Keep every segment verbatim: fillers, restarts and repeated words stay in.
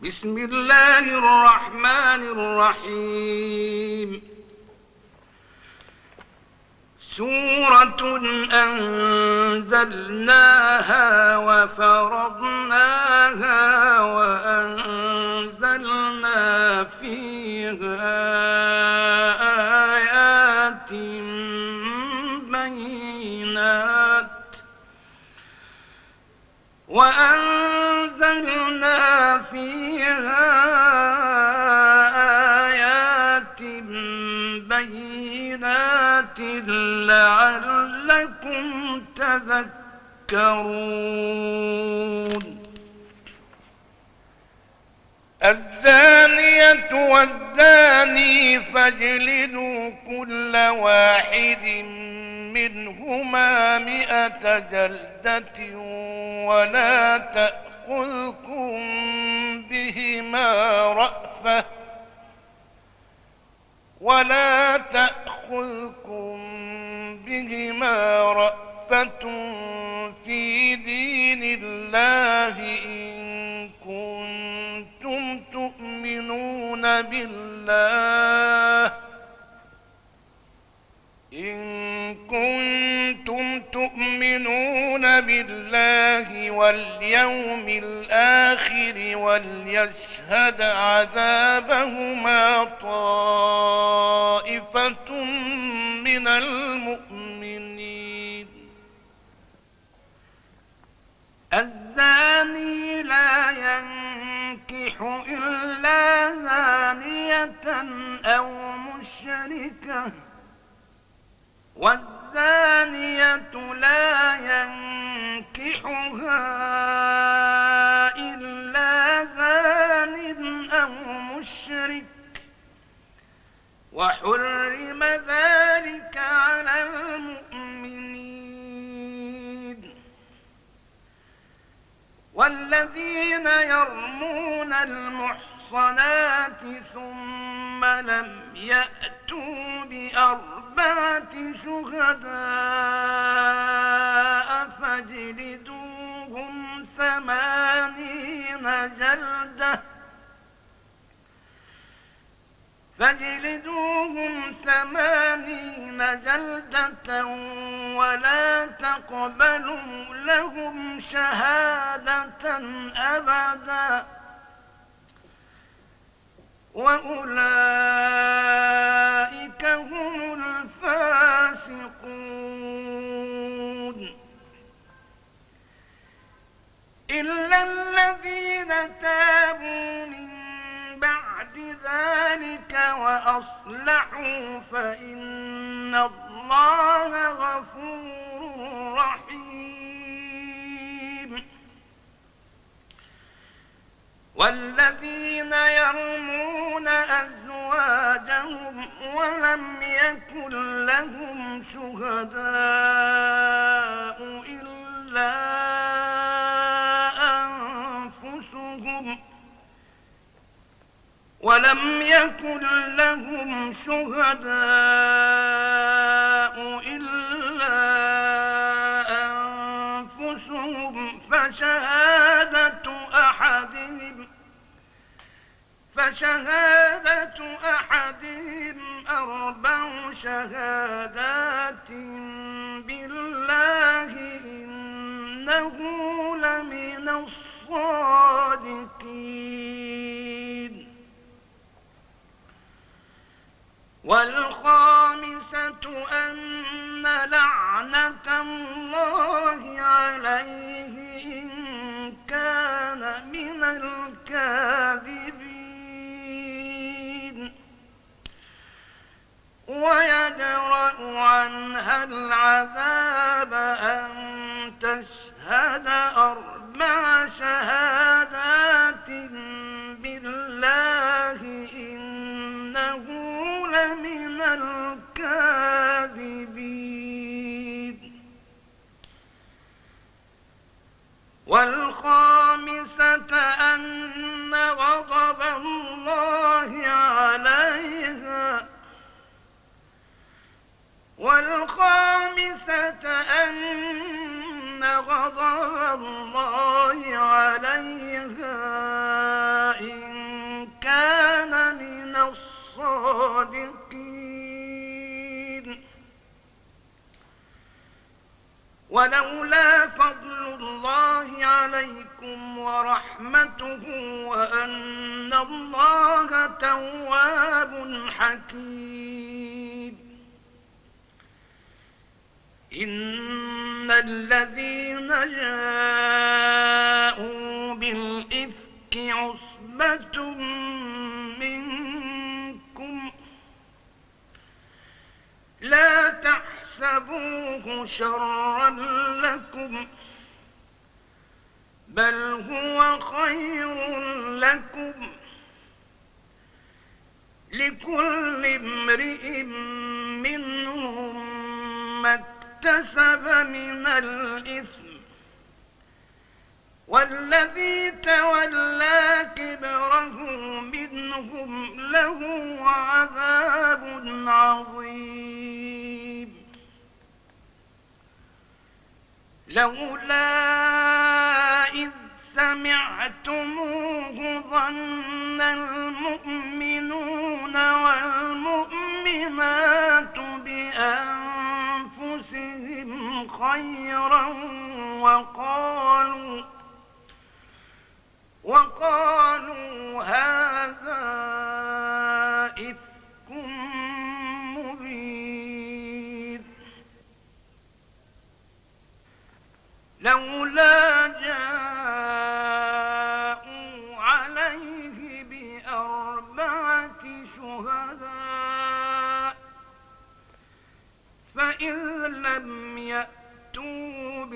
بسم الله الرحمن الرحيم. سورة أنزلناها وفرضناها وأنزلنا فيها آيات بينات وأنزلنا فيها آيات بينات لعلكم تذكرون. الزانية والزاني فاجلدوا كل واحد منهما مئة جلدة ولا تأخذكم بهما رأفة ولا تأخذكم بهما رأفة في دين الله إن كنتم تؤمنون بالله إن كنتم تؤمنون بالله واليوم الآخر وليشهد عذابهما طائفة من المؤمنين. الزاني لا ينكح إلا زانية أو مشركة والزانية لا ينكحها إلا زان أو مشرك وحرم ذلك على المؤمنين. والذين يرمون المحصنات ثم لم يأتوا بأربعة شهداء فاجلدوهم ثمانين جلدة فاجلدوهم ثمانين جلدة ولا تقبلوا لهم شهادة أبدا وأولئك هم الفاسقون. إلا الذين تابوا من بعد ذلك وأصلحوا فإن الله غفور رحيم. والذين يرمون أزواجهم ولم يكن لهم شهداء إلا أنفسهم ولم يكن لهم شهداء إلا أنفسهم فشهادة أحدهم فشهادة أحدهم أربع شهادات بالله إنه لمن الصادقين. والخامسة أن لعنة الله عليه إن كان من الكاذبين ويدرأ عنها العذاب أن تشهد أربع شهادات بالله إنه لمن الكاذبين. والخامسة أن غضب الله عليها والخامسة أن غضب الله عليها إن ولولا فضل الله عليكم ورحمته وأن الله تواب حكيم. إن الذين جاءوا بالإفك عصبة منكم لا تحسبوه شرا لكم بل هو خير لكم لكل امرئ منهم ما اكتسب من الإثم والذي تولى كبره منهم له عذاب عظيم. لولا إذ سمعتموه ظن المؤمنون والمؤمنات بأنفسهم خيرا وقالوا وقالوا هذا إفك مبين. لولا جاءوا عليه بأربعة شهداء فإذ لم يأتوا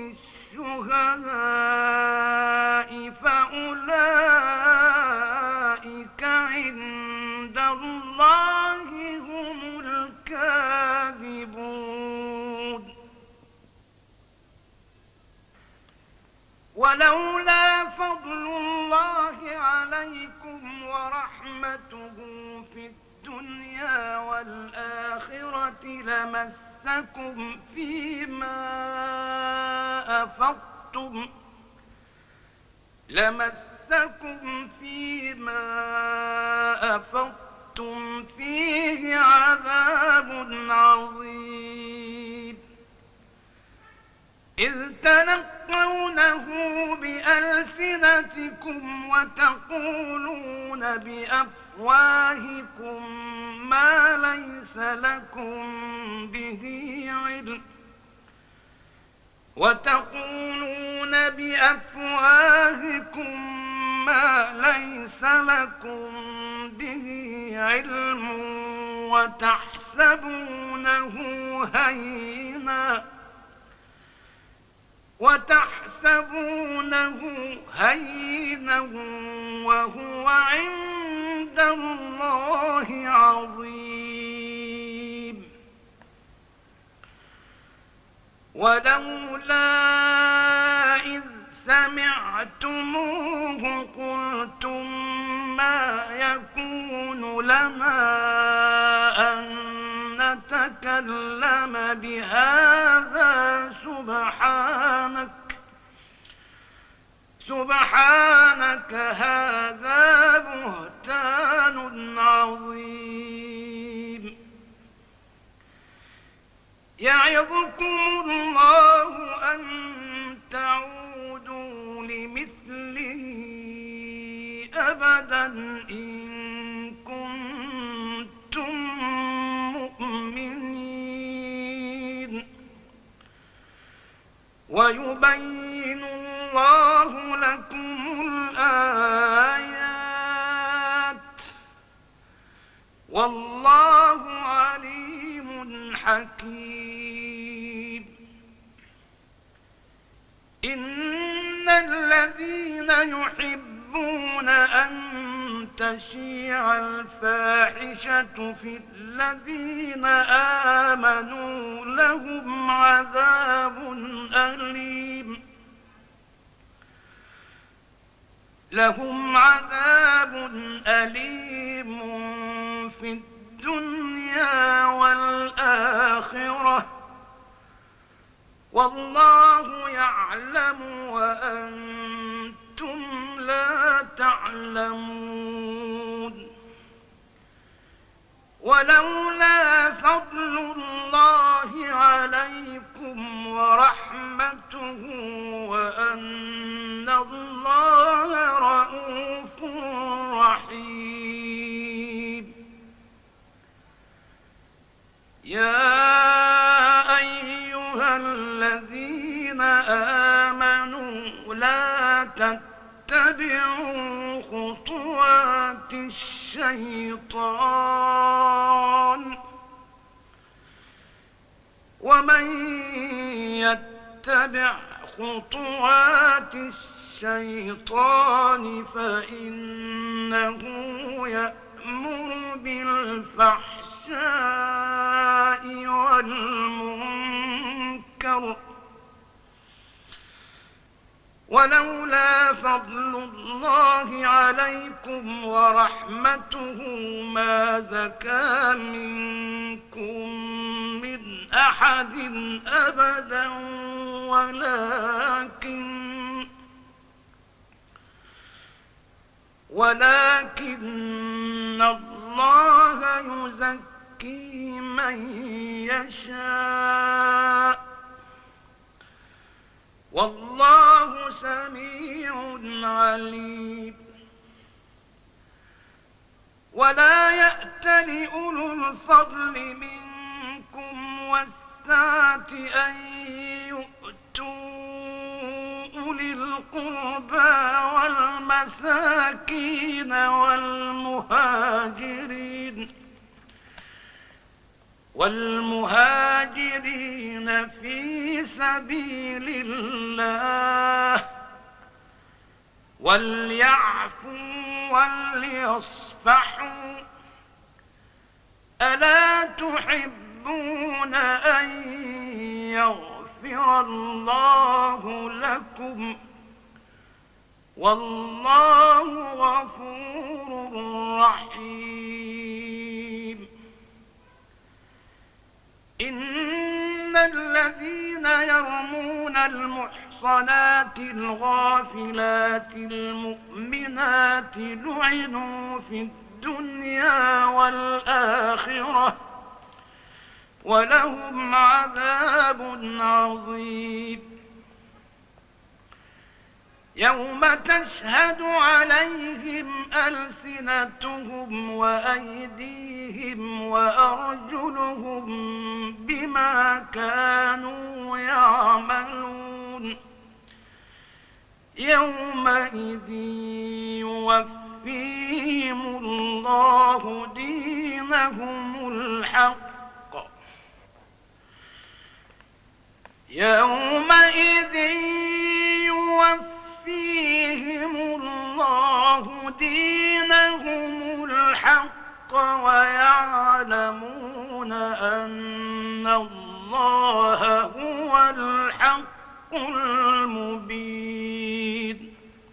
بالشهداء فأولئك عند الله هم الكاذبون. ولولا فضل الله عليكم ورحمته في الدنيا والآخرة لمسكم فيما أفضتم لمسكم فيما أفضتم فيه عذاب عظيم. إذ تلقونه بألسنتكم وتقولون بأفواهكم ما ليس لكم به علم وتقولون بأفواهكم ما ليس لكم به علم وتحسبونه هينا وتحسبونه هينا وهو عند الله عظيم. ولولا إذ سمعتموه قلتم ما يكون لنا أن نتكلم بهذا سبحانك سبحانك هذا بهتان عظيم. يعظكم الله أن تعودوا لمثله أبدا إن كنتم مؤمنين. ويبين الله لكم الآيات والله عليم حكيم. إن الذين يحبون أن تشيع الفاحشة في الذين آمنوا لهم عذاب أليم لهم عذاب أليم في الدنيا والآخرة والله يعلم وأنتم لا تعلمون. ولولا فضل الله عليكم ورحمته وأن الله رءوف رحيم. يا أيها الذين آمنوا لا تتبعوا خطوات الشيطان ومن يتبع خطوات الشيطان فإنه يأمر بالفحشاء والمنكر ولولا فضل الله عليكم ورحمته ما زكى منكم من أحد أبدا ولكن ولكن الله يزكي من يشاء والله سميع عليم. ولا يأتل أولو الفضل منكم والسعة أن يؤتوا أولي القربى والمساكين والمهاجرين والمهاجرين في سبيل الله وليعفوا وليصفحوا ألا تحبون أن يغفر الله لكم والله غفور رحيم. إن الذين يرمون المحصنات الغافلات المؤمنات لعنوا في الدنيا والآخرة ولهم عذاب عظيم. يوم تشهد عليهم ألسنتهم وأيديهم وأرجلهم بما كانوا يعملون يومئذ يوفيهم الله دينهم الحق يومئذ يوفيهم فيهم الله دينهم الحق ويعلمون أن الله هو الحق المبين.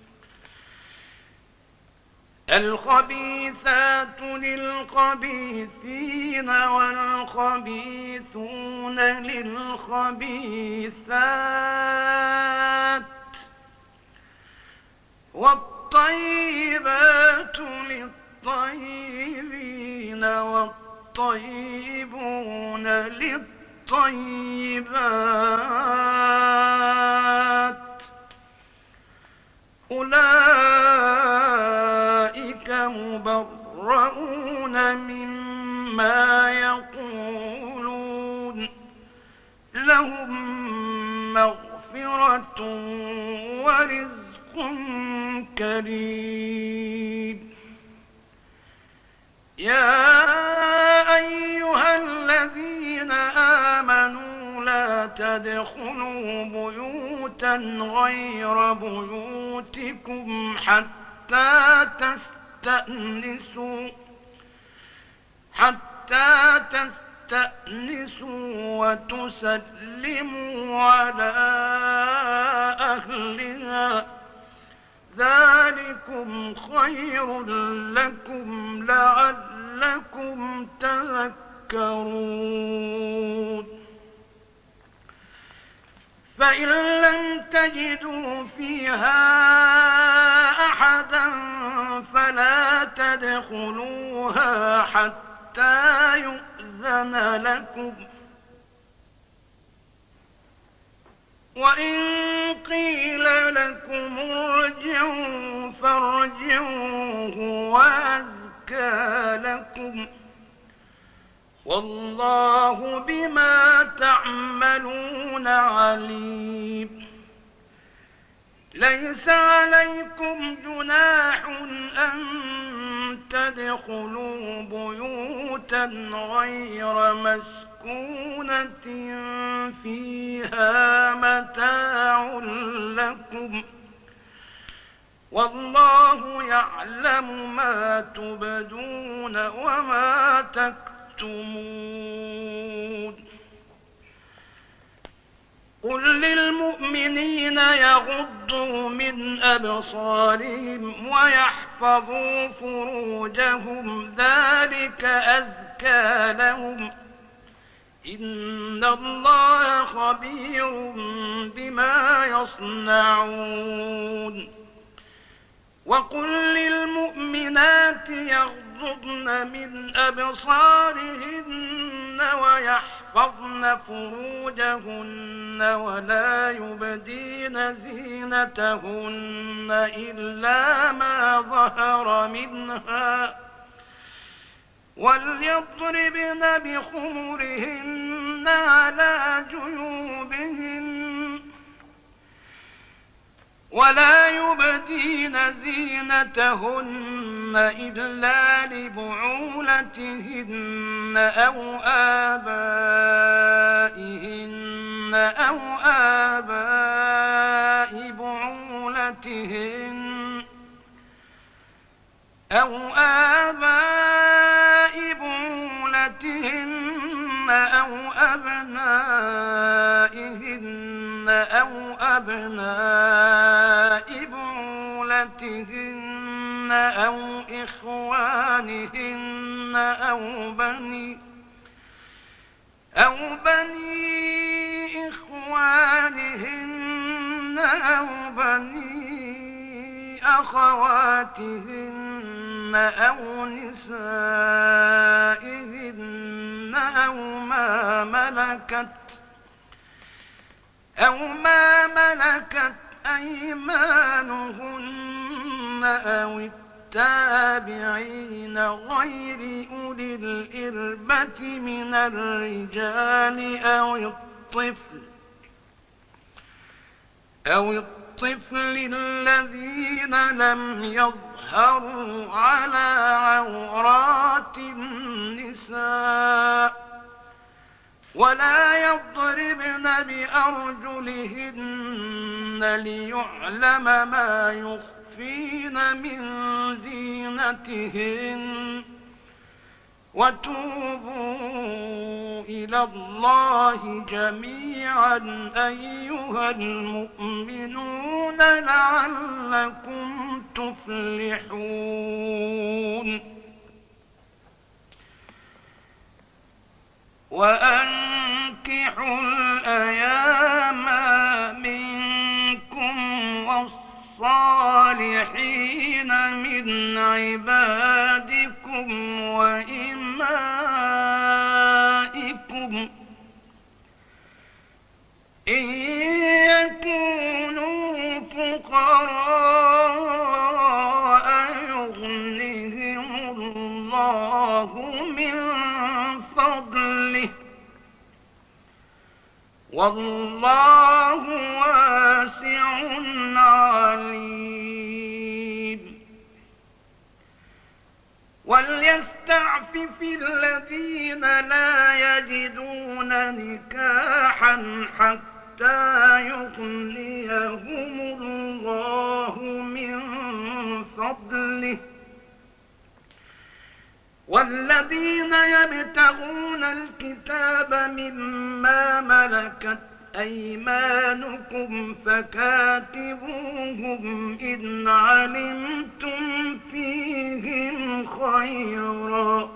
الخبيثات للخبيثين والخبيثون للخبيثات والطيبات للطيبين والطيبون للطيبات أولئك مبرؤون مما يقولون لهم مغفرة ورزق كريم. يا أيها الذين آمنوا لا تدخلوا بيوتا غير بيوتكم حتى تستأنسوا حتى تستأنسوا وتسلموا على أهلها ذلكم خير لكم لعلكم تذكرون. فإن لم تجدوا فيها أحدا فلا تدخلوها حتى يؤذن لكم وإن قيل لكم ارجعوا فارجعوا هو أزكى لكم والله بما تعملون عليم. ليس عليكم جناح أن تدخلوا بيوتا غير مسكونة فيها متاع لكم والله يعلم ما تبدون وما تكتمون. قل للمؤمنين يغضوا من أبصارهم ويحفظوا فروجهم ذلك أزكى لهم إن الله خبير بما يصنعون. وقل للمؤمنات يغضضن من أبصارهن ويحفظن فروجهن ولا يبدين زينتهن إلا ما ظهر منها وليضربن بخمرهن على جيوبهن ولا يبدين زينتهن إلا لبعولتهن أو آبائهن أو آباء بعولتهن أو آباء بعولتهن أو أبنائهن أو أبناء بعولتهن أو إخوانهن أو بني أو بني إخوانهن أو بني أخواتهن أو نسائهن أو ما ملكت أو ما ملكت أيمانهن أو التابعين غير أولي الإربة من الرجال أو الطفل أو الطفل الذين لم يظهروا على عورات النساء ولا يضربن بأرجلهن ليعلم ما يخفين من زينتهن وتوبوا إلى الله جميعا أيها المؤمنون لعلكم تفلحون. وأنكحوا الأيام منكم والصالحين من عبادكم وإمائكم إن يكونوا فقراء يغنهم الله من فضله والله واسع عليم. وليستعفف الذين لا يجدون نكاحا حتى يغنيهم الله من فضله والذين يبتغون الكتاب مما ملكت أيمانكم فكاتبوهم إن علمتم فيهم خيرا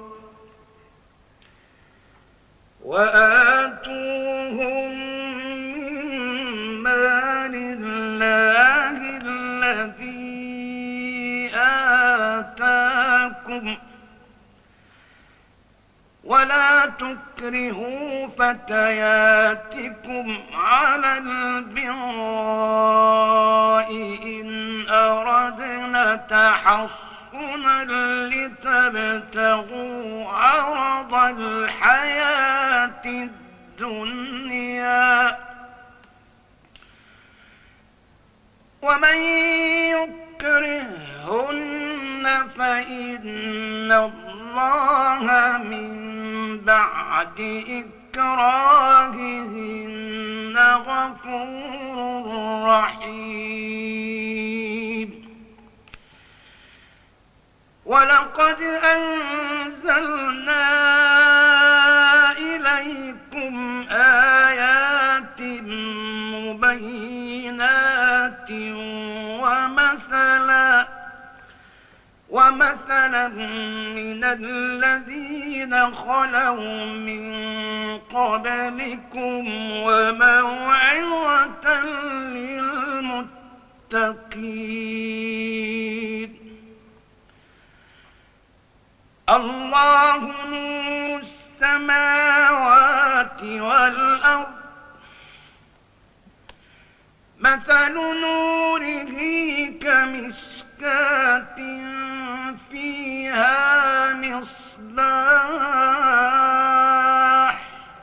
وآتوهم من مال الله الذي آتاكم ولا تكرهوا فتياتكم على البغاء إن أردنا تحصنا لتبتغوا عرض الحياة الدنيا ومن يكرهن فإن الله من بعد إكراههن غفور رحيم. ولقد أنزلنا إليكم آيات مبينات ومثلا ومثلا من الذين خلوا من قبلكم وموعظة للمتقين. الله نور السماوات والأرض مثل نوره كمشكاة فيها مصباح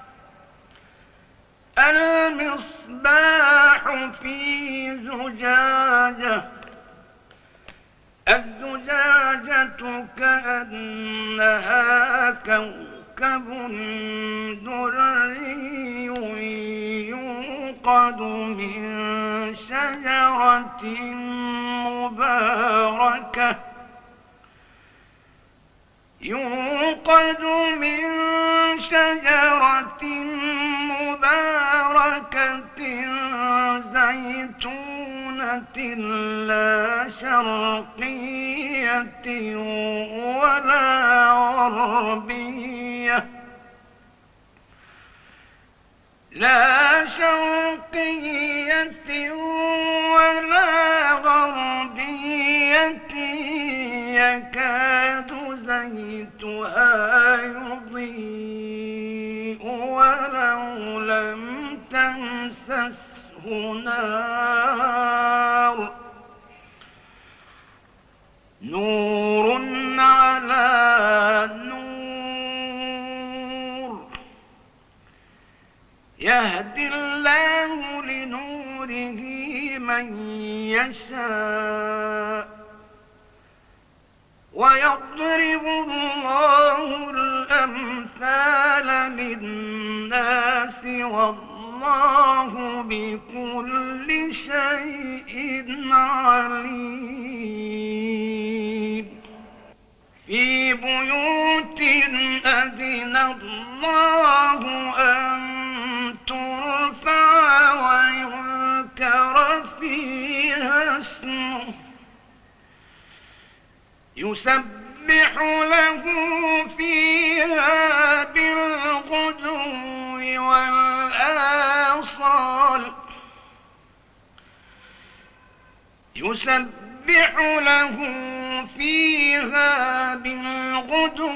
المصباح في زجاجة الزجاجة كأنها كوكب دري يوقد من شجرة مباركة يوقد من شجرة مباركة زيتونة لا شرقية ولا غربية لا شرقية ولا غربية يكاد زيتها يضيء ولو لم تمسسه نار نور على نور يهدي الله لنوره من يشاء ويضرب الله الأمثال للناس والله بكل شيء عليم. في بيوت أذن الله أن ترفع ويذكر فيها اسمه يسبح له فيها بالغدو والآصال يسبح له فيها بالغدو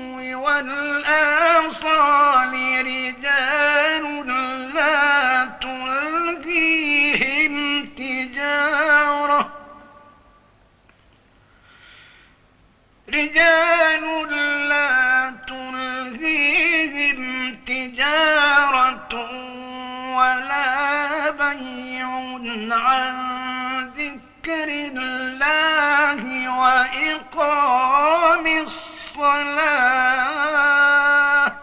والآصال رجال لا تلهيهم تجارة رجال لا تلهيهم تجارة ولا بيع عن ذكر الله وإقام الصلاة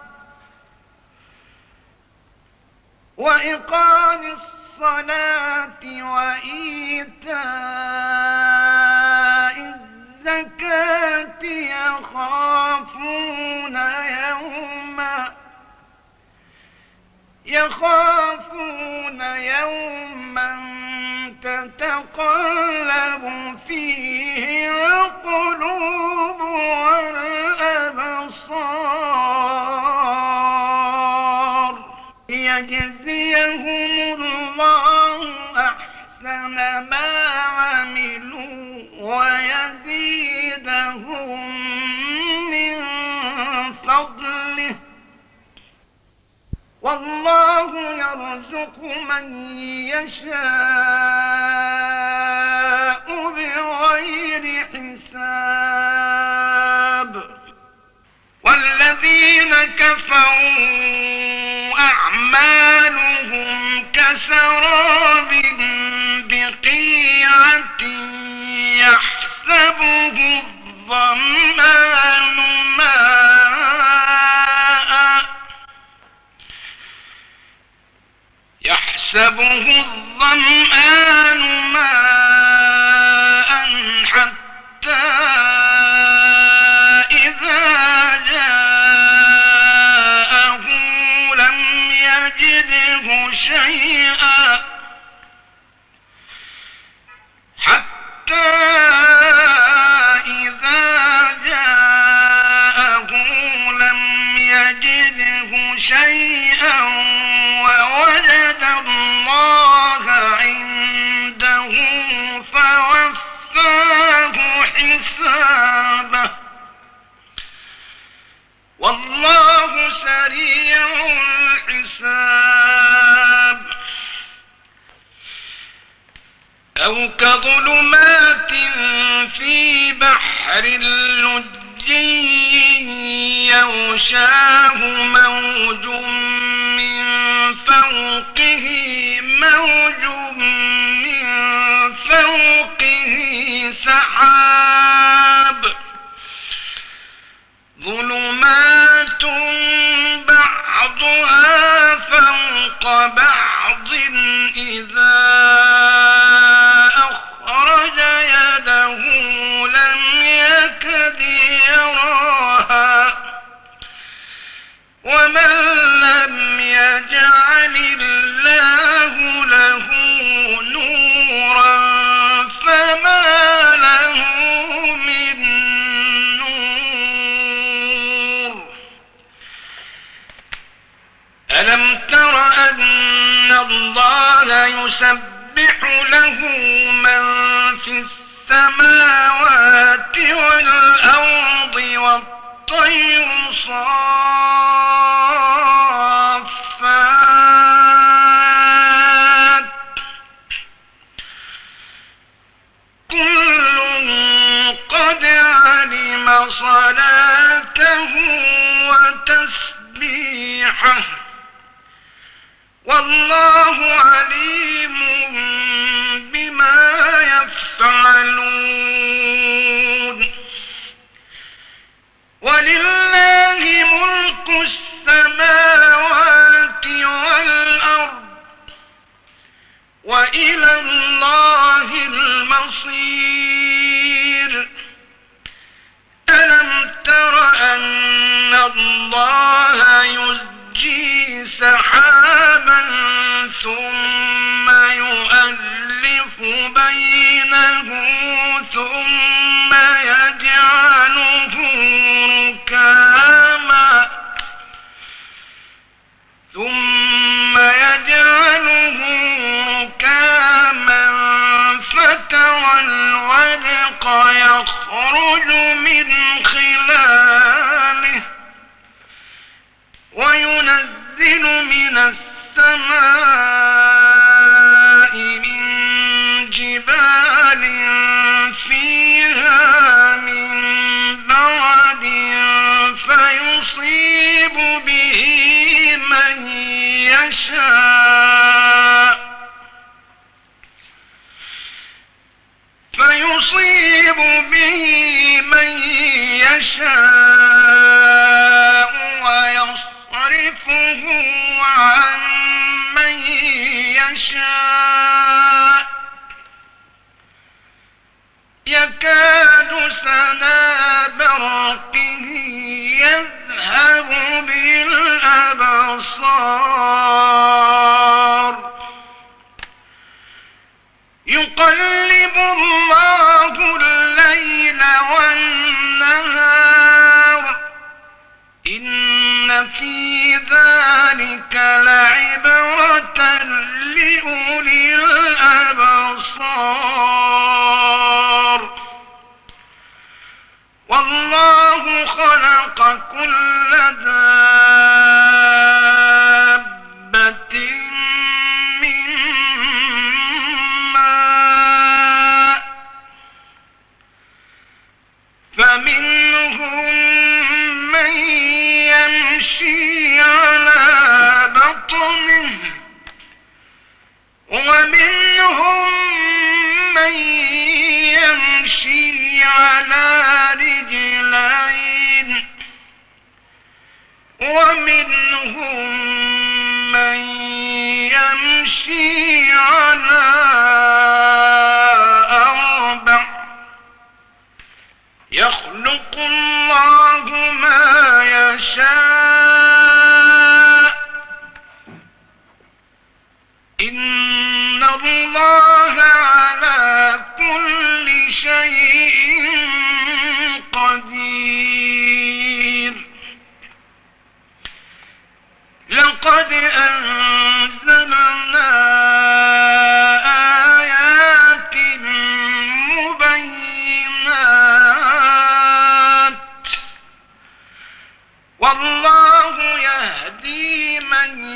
وإقام الصلاة وإيتاء الزكاة يخافون يوما يخافون يوما تتقلب فيه القلوب والأبصار ليجزيهم الله أحسن ما عملوا ويزيدهم من فضله والله يرزق من يشاء بغير حساب والذين كفروا أعمالهم كسراب بقيعة يحسبه الظمآن ماء يحسبه الظمآن ماء حتى إذا جاءه لم يجده شيئا حتى إذا جاءه لم يجده شيئا ووجد الله عنده فوفاه حسابه والله سريع الحساب أو كظلمات في بحر لجي يغشاه موج من فوقه موج من فوقه سحاب ظلمات بعضها فوق بعض إذا أخرج يده لم يكد يراها ومن لم يجعل الله له نورا فما له من نور ألم تر أن الله يسبح له من في السماوات والأرض والطير صافات كل قد علم صلاته وتسبيحه والله عليم بما يفعلون ولله ملك السماوات والأرض وإلى الله المصير ألم تر أن الله يزجي سحابا ثم يؤلف بينه ثم يجعله ركاما ثم يجعله ركاما فترى الودق يخرج من خلاله وينزل من السماء من جبال فيها من برد فيصيب به من يشاء فيصيب به من يشاء ويصرفه عن من يشاء يكاد سنا برقه يذهب بالأبصار يقلب الله الليل والنهار إن في ذلك لعبرة لأولي الأبصار والله خلق كل ومنهم من يمشي على أربع يخلق الله ما يشاء إن الله على كل شيء قدير. لقد أنزلنا آيات مبينات والله يهدي من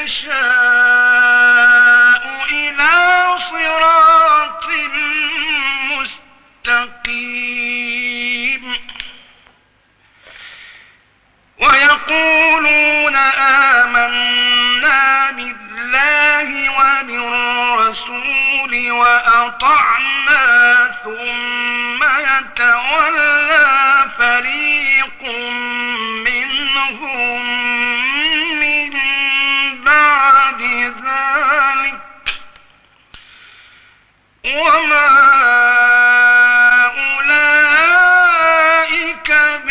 يشاء إلى صراط مستقيم. ويقولون آمنا بالله وبالرسول وأطعنا ثم يتولى فريق منهم من بعد ذلك وما أولئك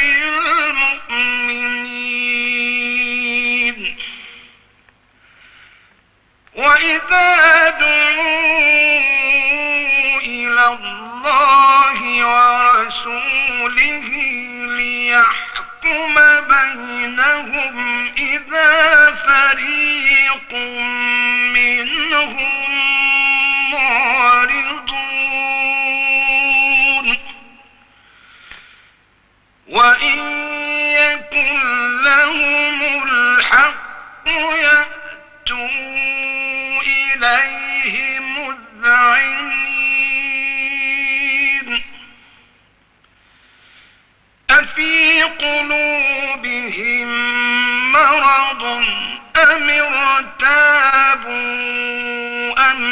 بالمؤمنين. وإذا دعوا إلى الله ورسوله ليحكم بينهم إذا فريق منهم معرضون. وإن يكن لهم الحق يأتوا إليه مذعنين. أفي قلوبهم مرض أم ارتابوا أم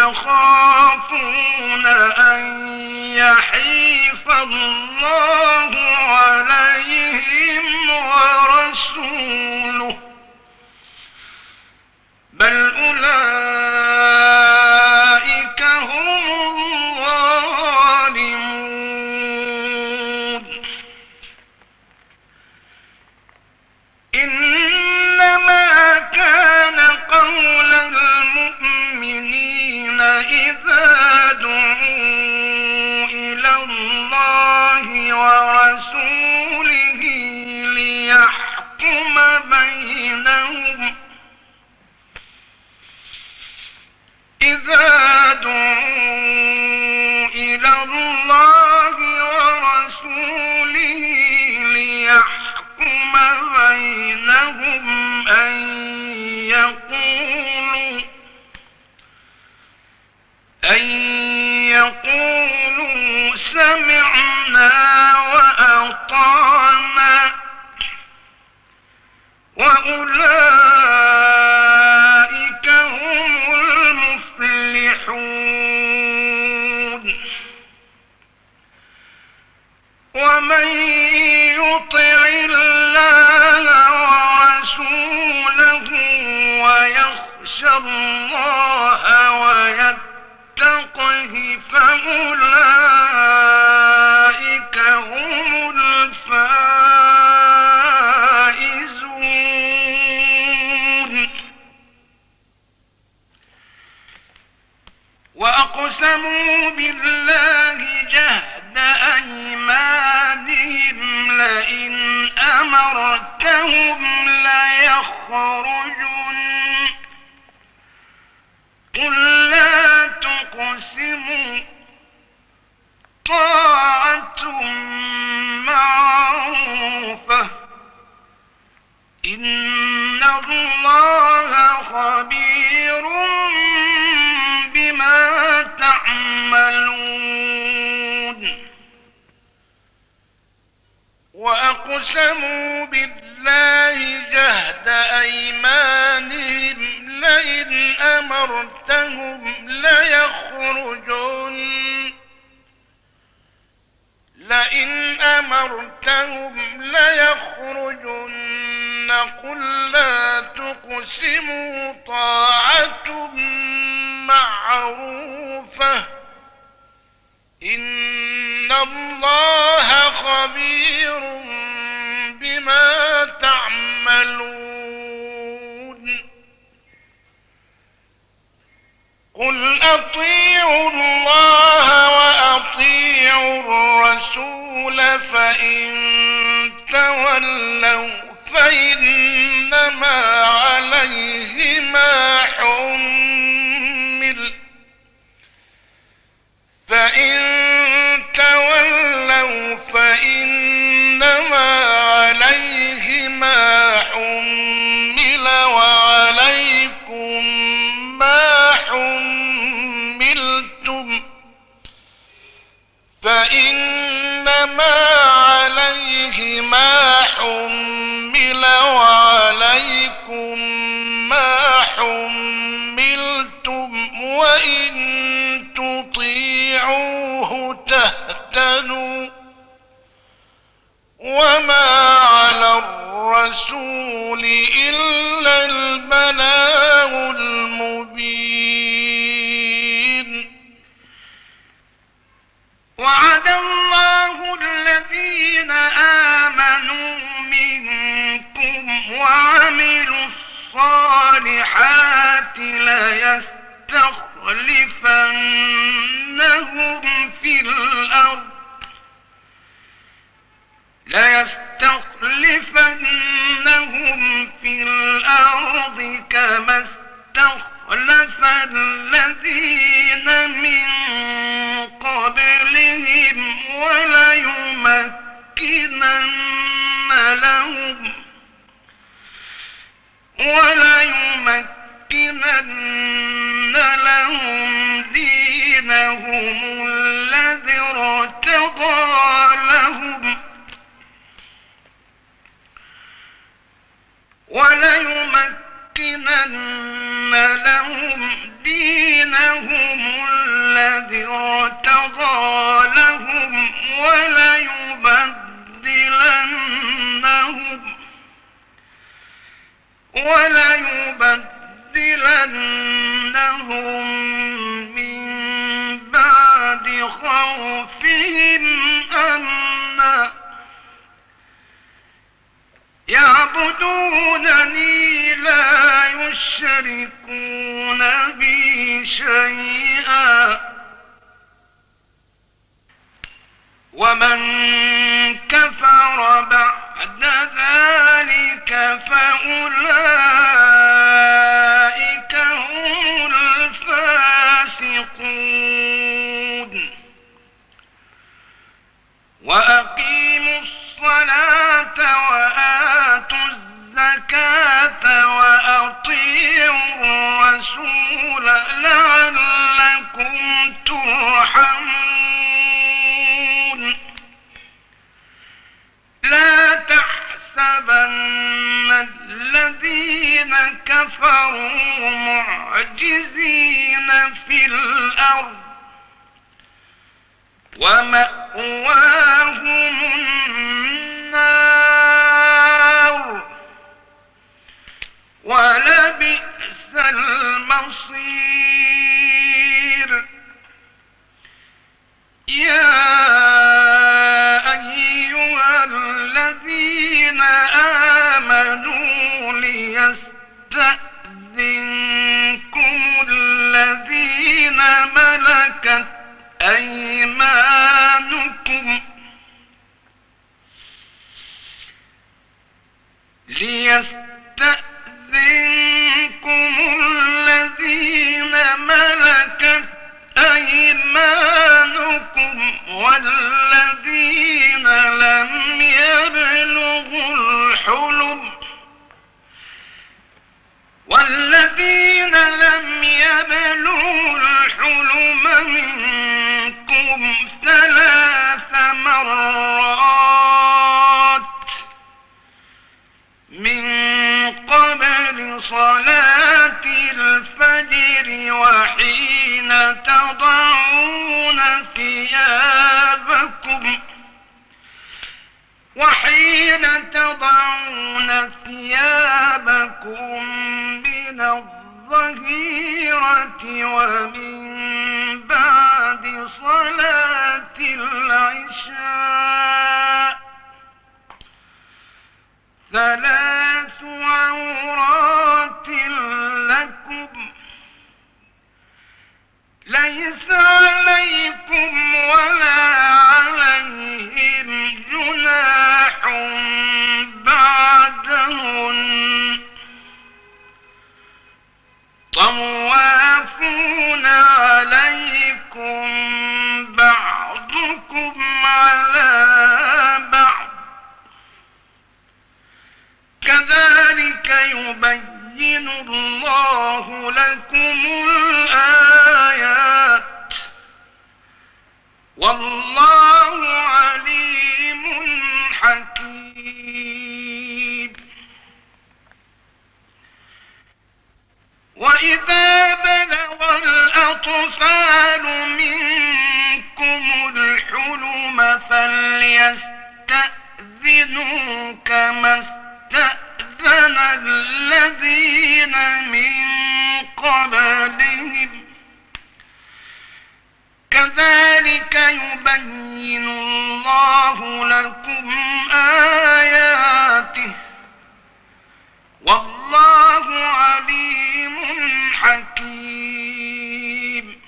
يخافون أن يحيف الله عليهم ورسوله بل أولئك هم الظالمون. إنما كان قول المؤمنين إذا دعوا إلى الله ورسوله ليحكم بينهم إذا دعوا إلى الله ورسوله ليحكم بينهم أن يقولوا أن يقولوا سمعنا وأطعنا وأولئك هم المفلحون. ومن يطع الله ورسوله ويخشى الله ويتقه فأولئك هم الفائزون. وأقسموا بالله جهد أيمانهم لئن أمرتهم ليخرجن قل لا تقسموا طاعة معروفة إن الله خبير بما تعملون. وأقسموا بالله جهد أيمانهم لئن أمرتهم ليخرجن لئن أمرتهم ليخرجن قل لا تقسموا طاعة معروفة إن الله خبير بما تعملون قل أطيعوا الله وأطيعوا الرسول فإن تولوا فإنما عليه ما حمل فإن تولوا فإنما عليه ما حمل وعليكم ما حملتم فإنما عليه ما حمل وعليكم ما حملتم وإن تطيعوه تهتدوا وما على الرسول إلا البلاغ المبين وعد الله الذين آمنوا منكم وعملوا الصالحات ليستخلفنهم في الأرض ليستخلفنهم في الأرض كما استخلف الذين من قبلهم وليمكنن لهم وليمكنن لهم دينهم الذي ارتضى لهم وليمكنن لهم دينهم الذي ارتضى لهم وليبدلنهم وليبدلنهم من بعد خوفهم أمنا يعبدونني لا يشركون بي شيئا ومن كفر بعد ذلك فأولئك هم الفاسقون وأقيموا الصلاة وآتوا الزكاة وأطيعوا الرسول لعلكم ترحمون لا تحسبن الذين كفروا معجزين في الأرض ومأواهم النار ولبئس المصير يا أيها الذين آمنوا ليستأذنكم الذين ملكت أيمانكم ليستأذنكم الذين ملكت أيمانكم والذين لم يبلغوا الحلم والذين لم يبلغوا الحلم منكم ثلاث مرات من قبل صلاة الفجر وحين تضعون ثيابكم وحين تضعون ثيابكم من الظهيرة ومن بعد صلاة العشاء ثلاث عورات لكم ليس عليكم ولا عليهم جناح بعدهن طوافون عليكم بعضكم على بعض كذلك يبين الله لكم الآيات والله عليم حكيم. وإذا بلغ الأطفال منكم الحلم فليستأذنوا كما استأذن الذين من قبلهم كذلك يبين الله لكم آياته والله عليم حكيم.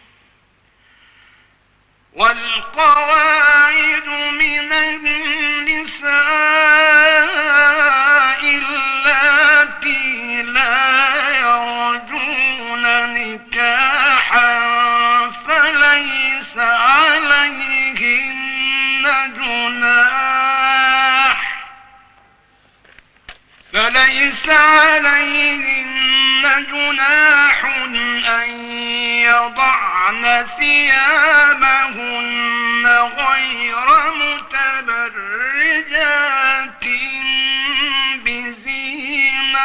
والقواعد من النساء اللاتي لا يرجون نكاحا فليس عليهن جناح فليس عليهن جناح أن يضعن ثيابهن غير متبرجات بزينة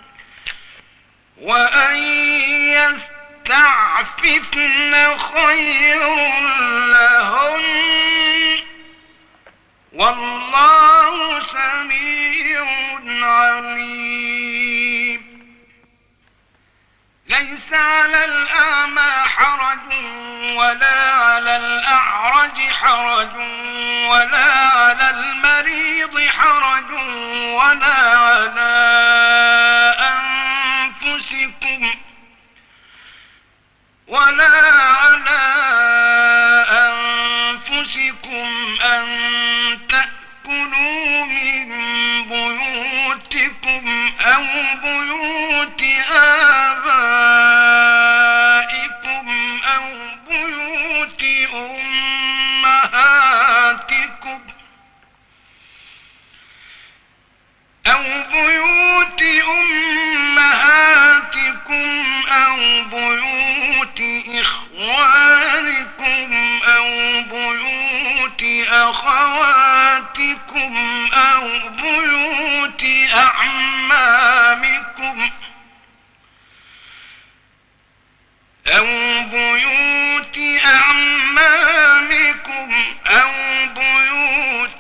وأن يستعففن خير لهن والله سميع عليم. ليس على الأعمى حرج ولا على الأعرج حرج ولا على المريض حرج ولا على أنفسكم ولا على أنفسكم أن تأكلوا من بيوتكم أو بيوت آبائكم أو بيوت أمهاتكم أو بيوت أمهاتكم أو بيوت إخوانكم أو بيوت أخواتكم أو بيوت أعمامكم أو بيوت أعمامكم أو بيوت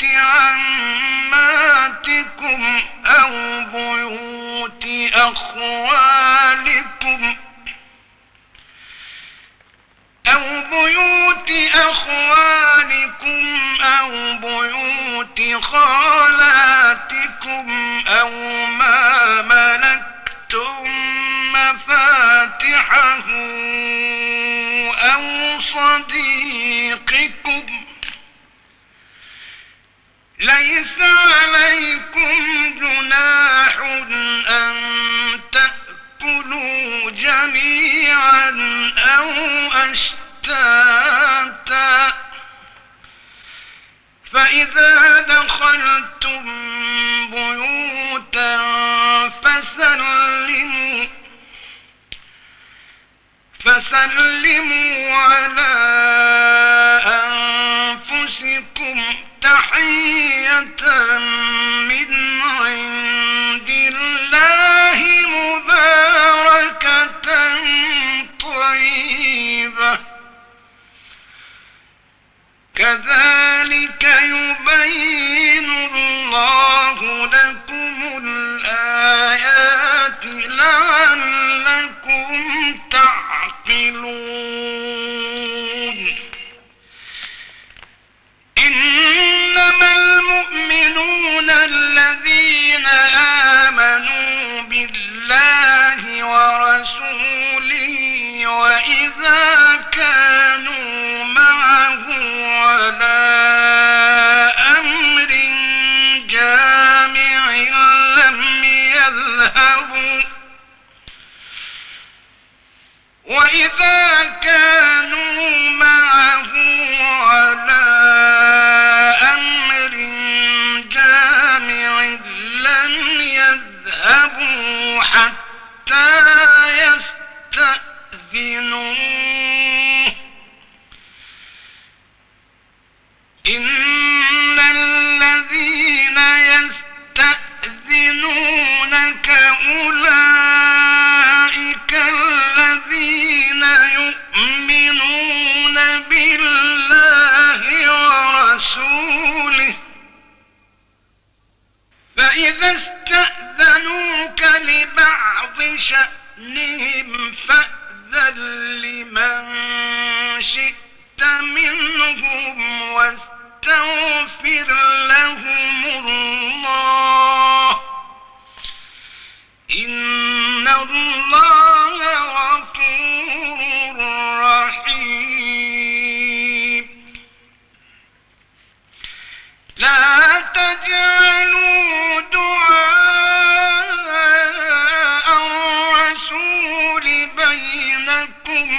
عماتكم أو بيوت أخوالكم أو بيوت أخوالكم أو بيوت خالاتكم أو ما ملكتم مفاتحه أو صديقكم ليس عليكم جناح أن تأكلوا جميعا أو أشتاتا فإذا دخلتم بيوتا فسلموا فسلموا على أنفسكم تحية من عند الله مباركة طيبة كذلك يبين الله لكم الآيات لعلكم تعقلون. إنما المؤمنون الذين آمنوا بالله ورسوله وإذا كانوا معه على أمر جامع لم يذهبوا وإذا كانوا معه على أمر جامع لم يذهبوا حتى يستأذنوه. إن الذين يستأذنونك أولئك الذين يؤمنون بالله ورسوله، فإذا استأذنوك لبعض شأنهم فأذن لمن شئت منهم واستغفر لهم الله، إن الله غفور رحيم. لا تجعلوا دعاء الرسول بينكم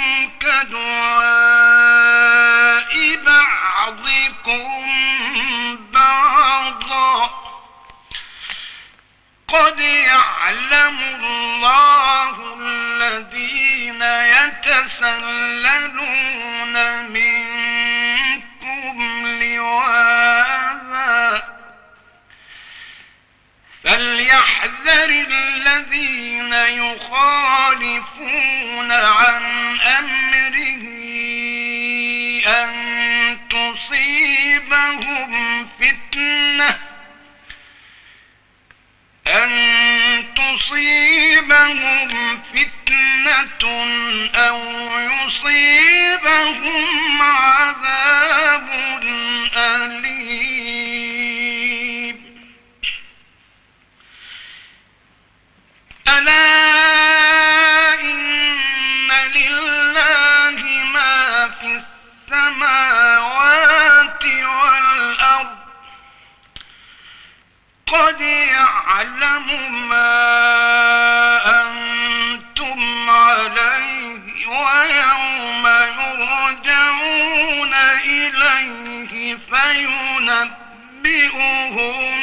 كدعاء بعضكم بعضا، قد يعلم الله الذين يتسللون منكم لواذا، فليحذر الذين يخالفون عن أمره أن تصيبهم فتنة أن تصيبهم فتنة أو يصيبهم عذاب أليم. ألا إن لله ما في السماوات والأرض، قد يعلم ما أنتم عليه ويوم يرجعون إليه فينبئهم